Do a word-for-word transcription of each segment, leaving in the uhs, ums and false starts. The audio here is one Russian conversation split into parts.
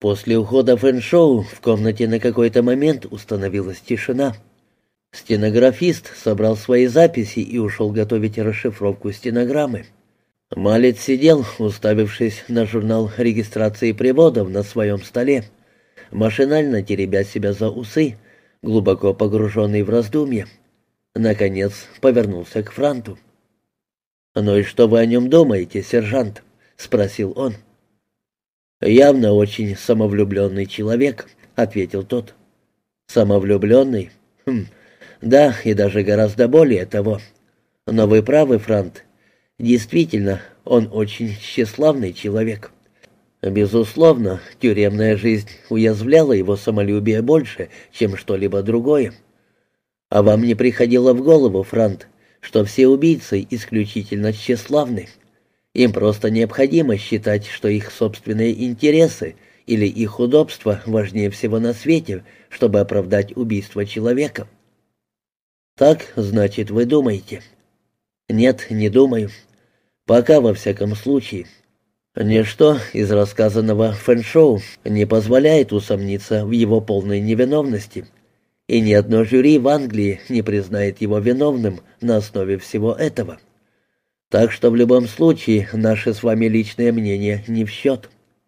После ухода Фэншоу в комнате на какой-то момент установилась тишина. Стенографист собрал свои записи и ушел готовить расшифровку стенограммы. Малет сидел, уставившись на журнал регистрации приводов на своем столе, машинально теребя себя за усы, глубоко погруженный в раздумья. Наконец повернулся к Франту. «Ну и что вы о нем думаете, сержант?» — спросил он. «Явно очень самовлюбленный человек», — ответил тот. «Самовлюбленный? Хм, да, и даже гораздо более того. Но вы правы, Франт. Действительно, он очень тщеславный человек. Безусловно, тюремная жизнь уязвляла его самолюбие больше, чем что-либо другое. А вам не приходило в голову, Франт, что все убийцы исключительно тщеславны? Им просто необходимо считать, что их собственные интересы или их удобство важнее всего на свете, чтобы оправдать убийство человека». «Так, значит, вы думаете?» «Нет, не думаю. Пока, во всяком случае. Ничто из рассказанного Фэншоу не позволяет усомниться в его полной невиновности, и ни одно жюри в Англии не признает его виновным на основе всего этого. Так что в любом случае наше с вами личное мнение не в счет».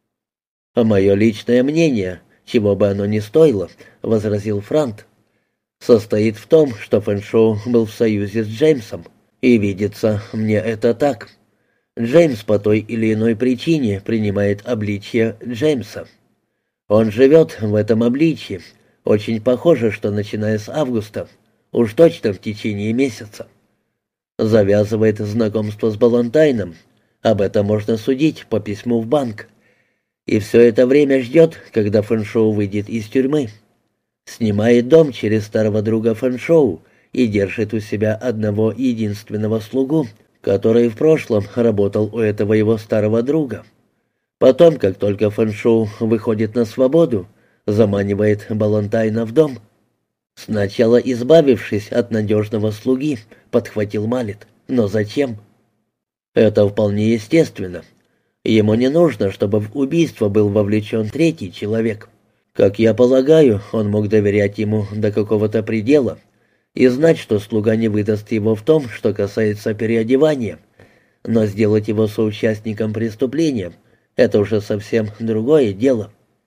«А мое личное мнение, чего бы оно ни стоило, — возразил Франт, — состоит в том, что Фэншоу был в союзе с Джеймсом, и видится мне это так. Джеймс по той или иной причине принимает обличье Джеймса. Он живет в этом обличье, очень похоже, что начиная с августа, уж точно в течение месяца. Завязывает знакомство с Балантайном, об этом можно судить по письму в банк. И все это время ждет, когда Фэншоу выйдет из тюрьмы. Снимает дом через старого друга Фэншоу и держит у себя одного единственного слугу, который в прошлом работал у этого его старого друга. Потом, как только Фэншоу выходит на свободу, заманивает Балантайна в дом. «Сначала избавившись от надежного слуги», — подхватил Малет. «Но зачем?» «Это вполне естественно. Ему не нужно, чтобы в убийство был вовлечен третий человек. Как я полагаю, он мог доверять ему до какого-то предела и знать, что слуга не выдаст его в том, что касается переодевания. Но сделать его соучастником преступления — это уже совсем другое дело».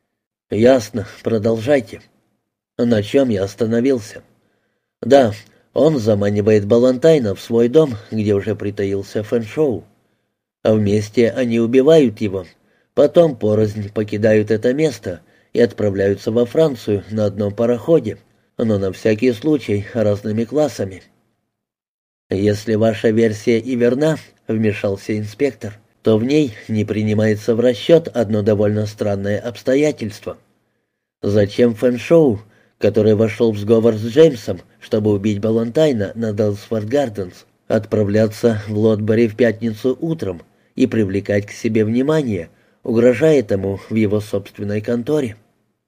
«Ясно. Продолжайте». «На чем я остановился?» «Да, он заманивает Балантайна в свой дом, где уже притаился Фэншоу. А вместе они убивают его, потом порознь покидают это место и отправляются во Францию на одном пароходе, но на всякий случай разными классами». «Если ваша версия и верна, — вмешался инспектор, — то в ней не принимается в расчет одно довольно странное обстоятельство. Зачем Фэншоу, который вошел в сговор с Джеймсом, чтобы убить Балантайна на Делсфорд Гарденс, отправляться в Лотбери в пятницу утром и привлекать к себе внимание, угрожая ему в его собственной конторе?»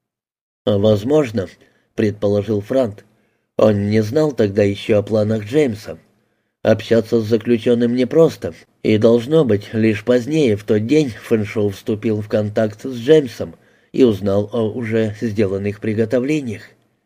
«Возможно, — предположил Франт. Он не знал тогда еще о планах Джеймса. Общаться с заключенным непросто, и, должно быть, лишь позднее, в тот день, Фэншоу вступил в контакт с Джеймсом и узнал о уже сделанных приготовлениях».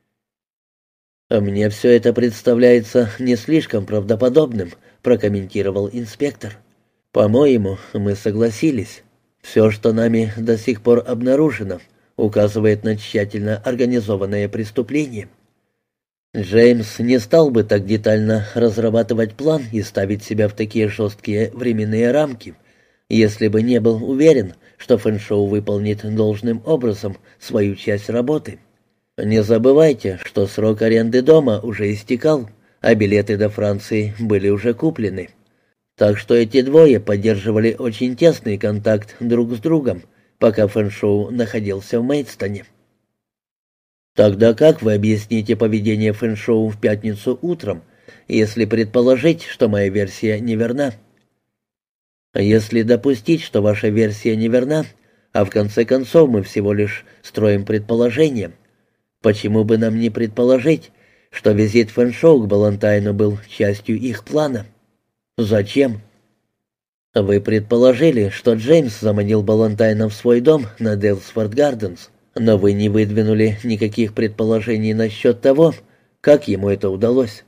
«Мне все это представляется не слишком правдоподобным», — прокомментировал инспектор. «По-моему, мы согласились. Все, что нами до сих пор обнаружено, указывает на тщательно организованное преступление. Джеймс не стал бы так детально разрабатывать план и ставить себя в такие жесткие временные рамки, если бы не был уверен, что Фэншоу выполнит должным образом свою часть работы. Не забывайте, что срок аренды дома уже истекал, а билеты до Франции были уже куплены. Так что эти двое поддерживали очень тесный контакт друг с другом, пока Фэншоу находился в Мейдстоне». «Тогда как вы объясните поведение Фэншоу в пятницу утром, если предположить, что моя версия неверна?» «Если допустить, что ваша версия неверна, а в конце концов мы всего лишь строим предположение, почему бы нам не предположить, что визит Фэншоу к Балантайну был частью их плана? Зачем?» Вы предположили, что Джеймс заманил Балантайна в свой дом на Делсфорд Гарденс, но вы не выдвинули никаких предположений насчет того, как ему это удалось.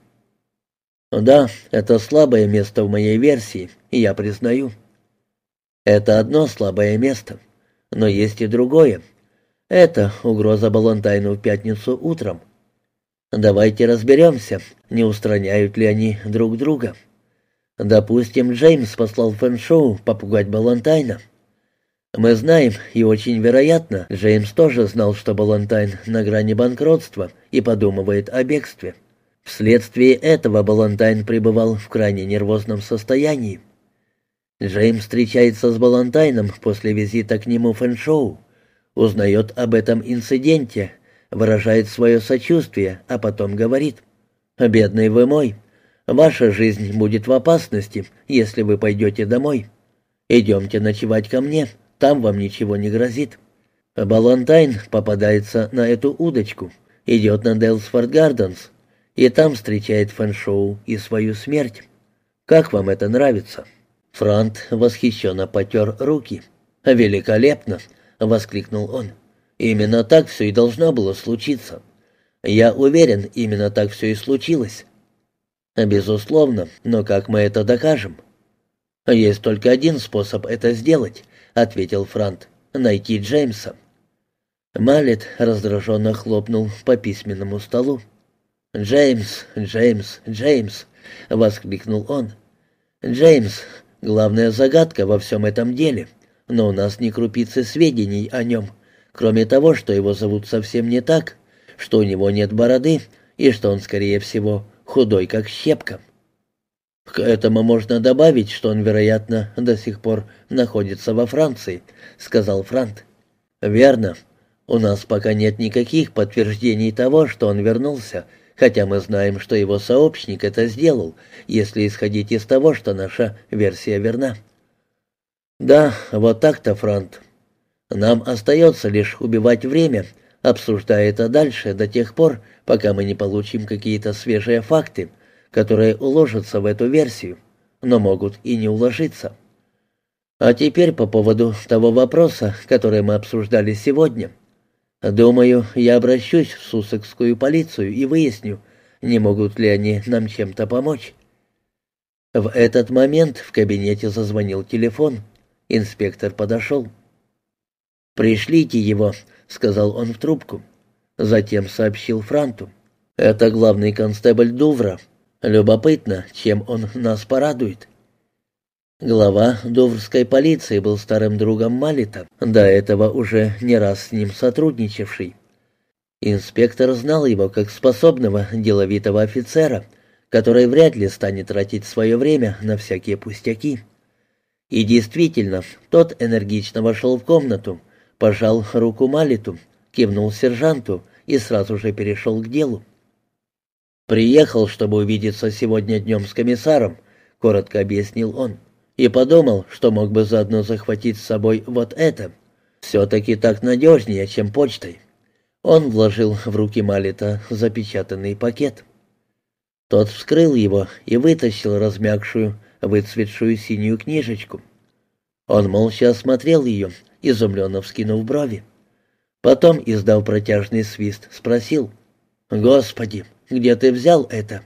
Да, это слабое место в моей версии, я признаю. Это одно слабое место, но есть и другое. Это угроза Балантайну в пятницу утром. Давайте разберемся, не устраняют ли они друг друга. Допустим, Джеймс послал Фэншоу попугать Балантайна. Мы знаем, и очень вероятно, Джеймс тоже знал, что Балантайн на грани банкротства и подумывает о бегстве. Вследствие этого Балантайн пребывал в крайне нервозном состоянии. Джеймс встречается с Балантайном после визита к нему Фэншоу, узнает об этом инциденте, выражает свое сочувствие, а потом говорит: «Бедный вы мой, ваша жизнь будет в опасности, если вы пойдете домой. Идемте ночевать ко мне, там вам ничего не грозит». Балантайн попадается на эту удочку, идет на Делсфорд Гарденс, и там встречает Фэншоу и свою смерть. Как вам это нравится?» Франт восхищенно потер руки. «Великолепно!» — воскликнул он. «Именно так все и должно было случиться. Я уверен, именно так все и случилось». «Безусловно, но как мы это докажем?» «Есть только один способ это сделать», — ответил Франт. «Найти Джеймса». Маллет раздраженно хлопнул по письменному столу. «Джеймс, Джеймс, Джеймс!» — воскликнул он. «Джеймс — главная загадка во всем этом деле, но у нас ни крупицы сведений о нем, кроме того, что его зовут совсем не так, что у него нет бороды и что он, скорее всего, худой, как щепка. К этому можно добавить, что он, вероятно, до сих пор находится во Франции», — сказал Франт. «Верно. У нас пока нет никаких подтверждений того, что он вернулся, хотя мы знаем, что его сообщник это сделал, если исходить из того, что наша версия верна». «Да, вот так-то, Франт. Нам остается лишь убивать время, обсуждая это дальше до тех пор, пока мы не получим какие-то свежие факты, которые уложатся в эту версию, но могут и не уложиться. А теперь по поводу того вопроса, который мы обсуждали сегодня. Думаю, я обращусь в Суссекскую полицию и выясню, не могут ли они нам чем-то помочь». В этот момент в кабинете зазвонил телефон. Инспектор подошел. «Пришлите его», — сказал он в трубку. Затем сообщил Франту. «Это главный констебль Дувра. Любопытно, чем он нас порадует». Глава дуврской полиции был старым другом Маллета, до этого уже не раз с ним сотрудничавший. Инспектор знал его как способного, деловитого офицера, который вряд ли станет тратить свое время на всякие пустяки. И действительно, тот энергично вошел в комнату, пожал руку Маллету, кивнул сержанту и сразу же перешел к делу. «Приехал, чтобы увидеться сегодня днем с комиссаром», — коротко объяснил он, «и подумал, что мог бы заодно захватить с собой вот это. Все-таки так надежнее, чем почтой». Он вложил в руки Маллета запечатанный пакет. Тот вскрыл его и вытащил размягшую, выцветшую синюю книжечку. Он молча осмотрел ее, изумленно вскинув брови. Потом, издав протяжный свист, спросил: «Господи, где ты взял это?»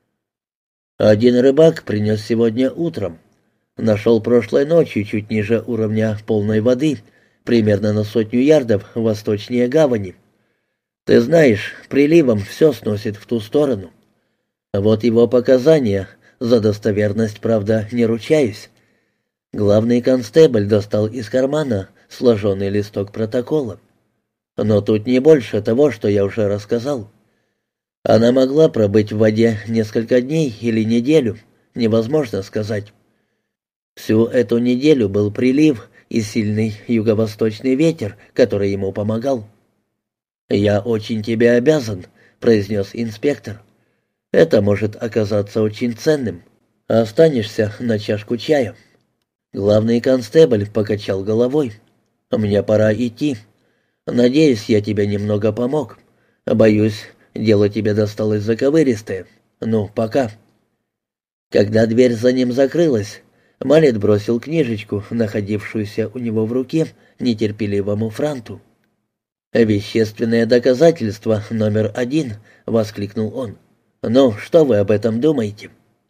«Один рыбак принес сегодня утром. Нашел прошлой ночью чуть ниже уровня полной воды, примерно на сотню ярдов восточнее гавани. Ты знаешь, приливом все сносит в ту сторону. Вот его показания, за достоверность, правда, не ручаюсь». Главный констебль достал из кармана сложенный листок протокола. «Но тут не больше того, что я уже рассказал. Она могла пробыть в воде несколько дней или неделю, невозможно сказать. Всю эту неделю был прилив и сильный юго-восточный ветер, который ему помогал». «Я очень тебе обязан», — произнес инспектор. «Это может оказаться очень ценным. Останешься на чашку чая». Главный констебль покачал головой. «Мне пора идти. Надеюсь, я тебе немного помог. Боюсь, дело тебе досталось заковыристое. Ну, пока». Когда дверь за ним закрылась, Малет бросил книжечку, находившуюся у него в руке, нетерпеливому Франту. «Вещественное доказательство номер один», — воскликнул он. «Ну, что вы об этом думаете?»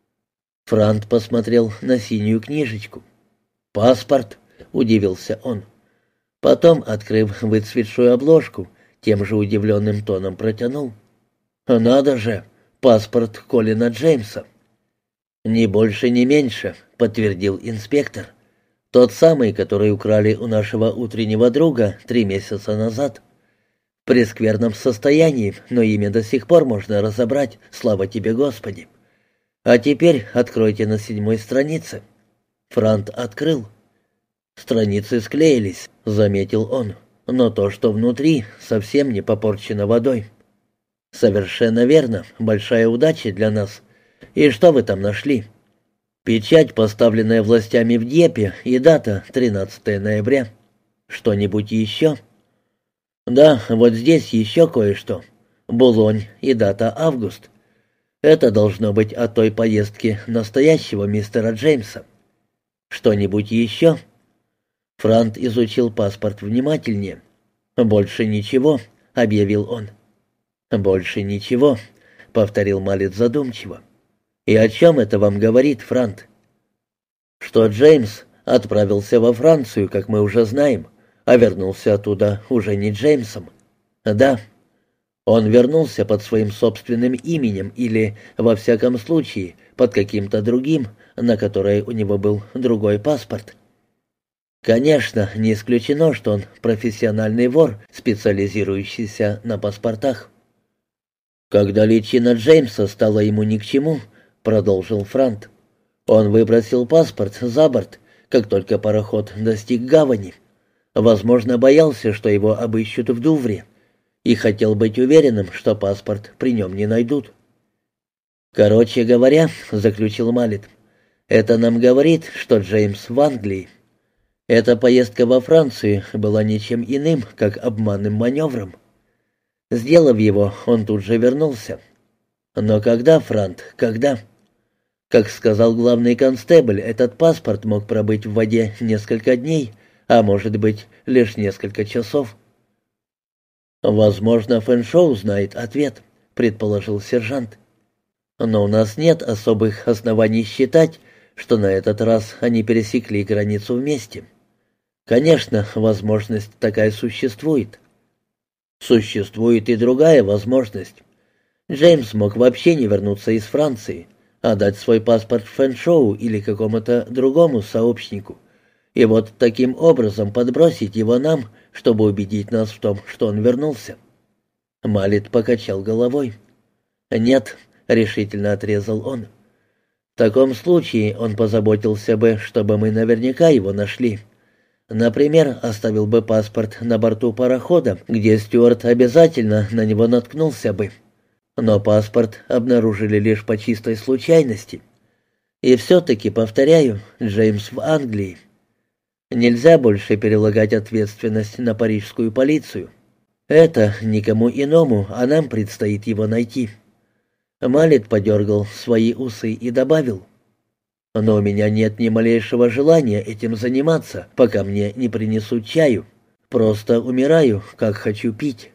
Франт посмотрел на синюю книжечку. «Паспорт?» — удивился он. Потом, открыв выцветшую обложку, тем же удивленным тоном протянул. «Надо же! Паспорт Колина Джеймса!» «Ни больше, ни меньше», — подтвердил инспектор. «Тот самый, который украли у нашего утреннего друга три месяца назад. В прескверном состоянии, но имя до сих пор можно разобрать, слава тебе, Господи. А теперь откройте на седьмой странице». Франт открыл. «Страницы склеились», — заметил он, — «но то, что внутри, совсем не попорчено водой». «Совершенно верно. Большая удача для нас. И что вы там нашли?» «Печать, поставленная властями в Дьеппе, и дата тринадцатое ноября. Что-нибудь еще?» «Да, вот здесь еще кое-что. Булонь и дата август. Это должно быть от той поездки настоящего мистера Джеймса. Что-нибудь еще?» Франт изучил паспорт внимательнее. «Больше ничего», — объявил он. «Больше ничего», — повторил Малет задумчиво. «И о чем это вам говорит, Франт?» «Что Джеймс отправился во Францию, как мы уже знаем, а вернулся оттуда уже не Джеймсом. Да, он вернулся под своим собственным именем или, во всяком случае, под каким-то другим, на которое у него был другой паспорт. Конечно, не исключено, что он профессиональный вор, специализирующийся на паспортах. «Когда личина Джеймса стала ему ни к чему», — продолжил Франт, — «он выбросил паспорт за борт, как только пароход достиг гавани. Возможно, боялся, что его обыщут в Дувре, и хотел быть уверенным, что паспорт при нем не найдут». «Короче говоря», — заключил Малет, — «это нам говорит, что Джеймс в Англии. Эта поездка во Францию была ничем иным, как обманным маневром. Сделав его, он тут же вернулся. Но когда, Франт, когда? Как сказал главный констебль, этот паспорт мог пробыть в воде несколько дней, а может быть, лишь несколько часов». «Возможно, Фэншоу знает ответ», — предположил сержант. «Но у нас нет особых оснований считать, что на этот раз они пересекли границу вместе. Конечно, возможность такая существует». «Существует и другая возможность. Джеймс мог вообще не вернуться из Франции, а дать свой паспорт Фэншоу или какому-то другому сообщнику, и вот таким образом подбросить его нам, чтобы убедить нас в том, что он вернулся». Малет покачал головой. «Нет», — решительно отрезал он. «В таком случае он позаботился бы, чтобы мы наверняка его нашли. Например, оставил бы паспорт на борту парохода, где Стюарт обязательно на него наткнулся бы. Но паспорт обнаружили лишь по чистой случайности. И все-таки, повторяю, Джеймс в Англии. Нельзя больше перелагать ответственность на парижскую полицию. Это никому иному, а нам предстоит его найти». Малет подергал свои усы и добавил: «Но у меня нет ни малейшего желания этим заниматься, пока мне не принесут чаю. Просто умираю, как хочу пить».